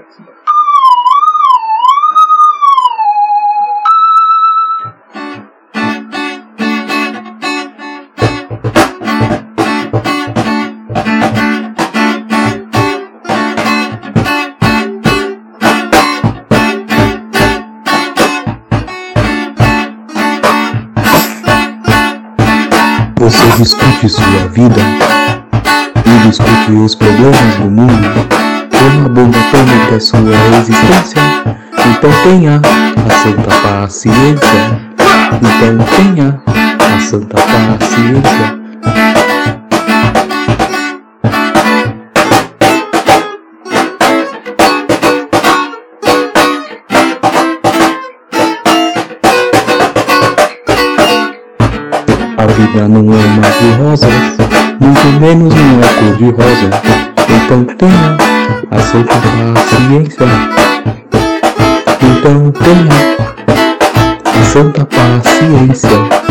Você discute sua vida e discute os problemas do mundo. Como a bomba atômica sua existência. Então tenha a santa paciência. Então tenha a santa paciência. A vida não é mar de rosas, muito menos não é cor de rosa. Então tenha a santa paciência. Então tenha a santa paciência.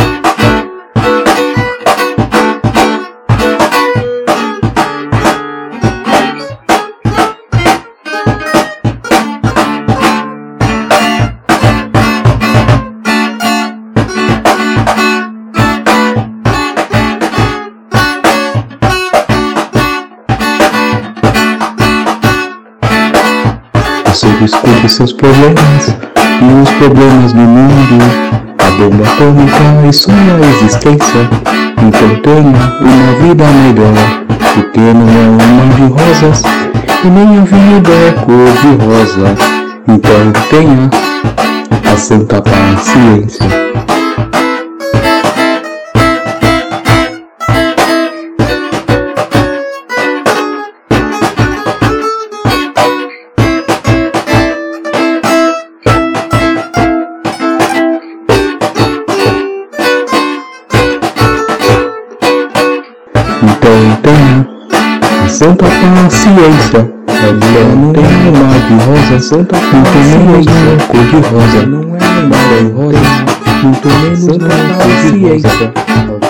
Você discute seus problemas e os problemas do mundo, a bomba atômica e sua existência. Então tenha uma vida melhor, porque não é um mar de rosas e nem a vida é cor de rosa. Então tenha a santa paciência. Então tenha a santa paciência. A vida não é um mar de rosa, santa paciência. Muito menos não é cor de rosa. Não é um mar de rosa, muito menos não é cor de rosa.